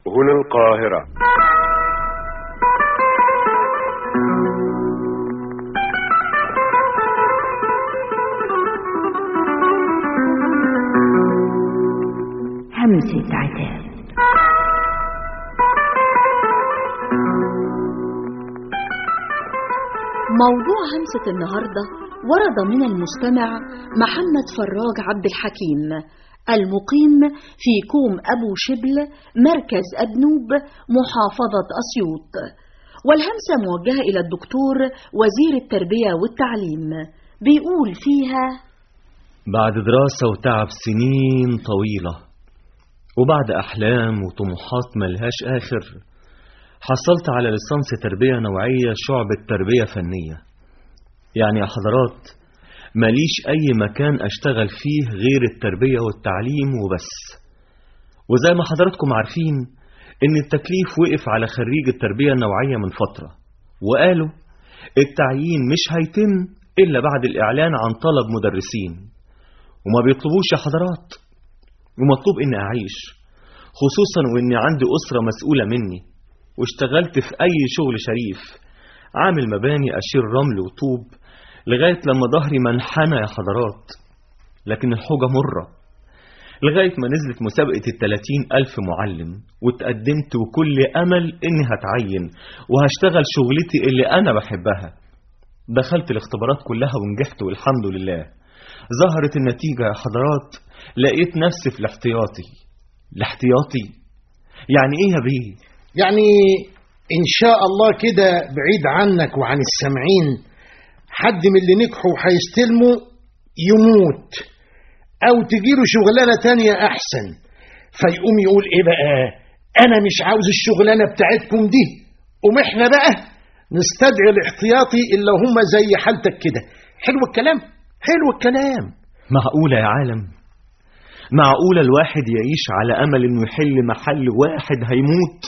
هنا القاهرة. همسة عتاب. موضوع همسة النهاردة ورد من المستمع محمد فراج عبد الحكيم المقيم في كوم أبو شبل مركز أبنوب محافظة أسيوط، والهمسة موجهة إلى الدكتور وزير التربية والتعليم. بيقول فيها: بعد دراسة وتعب سنين طويلة وبعد أحلام وطموحات ملهاش آخر، حصلت على ليسانس تربية نوعية شعبة تربية فنية. يعني يا حضرات ماليش أي مكان أشتغل فيه غير التربية والتعليم وبس. وزي ما حضراتكم عارفين إن التكليف وقف على خريج التربية النوعية من فترة، وقالوا التعيين مش هيتم إلا بعد الإعلان عن طلب مدرسين، وما بيطلبوش يا حضرات، ومطلوب إني أعيش، خصوصا وإني عندي أسرة مسؤولة مني، واشتغلت في أي شغل شريف، عامل مباني أشير رمل وطوب لغاية لما ظهري منحنى يا حضرات. لكن الحوجة مرة، لغاية ما نزلت مسابقة 30,000 معلم واتقدمت، وكل أمل إني هتعين وهشتغل شغلتي اللي أنا بحبها. دخلت الاختبارات كلها ونجحت والحمد لله. ظهرت النتيجة يا حضرات، لقيت نفسي في الاحتياطي. يعني إيه يا بيه؟ يعني إن شاء الله كده بعيد عنك وعن السامعين حد من اللي نجحوا هيستلموا يموت، أو تجيله شغلانة تانية أحسن، فيقوم يقول إيه بقى، أنا مش عاوز الشغلانة بتاعتكم دي، إحنا بقى نستدعي الاحتياطي اللي هم زي حالتك كده. حلو الكلام، حلو الكلام. معقولة يا عالم؟ معقولة الواحد يعيش على أمل إنه يحل محل واحد هيموت؟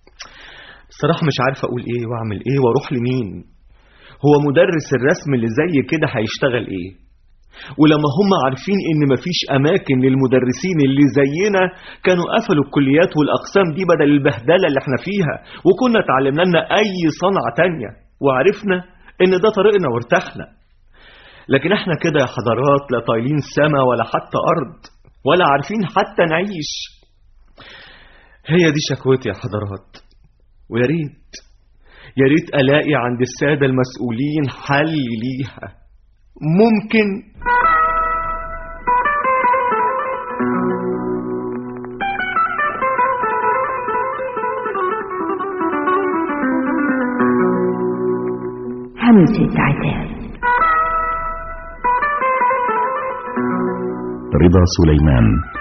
بصراحة مش عارف أقول إيه وأعمل إيه وأروح لمين. هو مدرس الرسم اللي زي كده هيشتغل إيه؟ ولما هم عارفين إن مفيش أماكن للمدرسين اللي زينا كانوا قفلوا الكليات والأقسام دي بدل البهدلة اللي احنا فيها، وكنا اتعلمنا لنا أي صنعة تانية وعرفنا إن ده طريقنا وارتحنا. لكن احنا كده يا حضرات لا طايلين سما ولا حتى أرض ولا عارفين حتى نعيش. هي دي شكوتي يا حضرات، ويا ريت ألاقي عند السادة المسؤولين حل ليها. ممكن. همسة عتاب. رضا سليمان.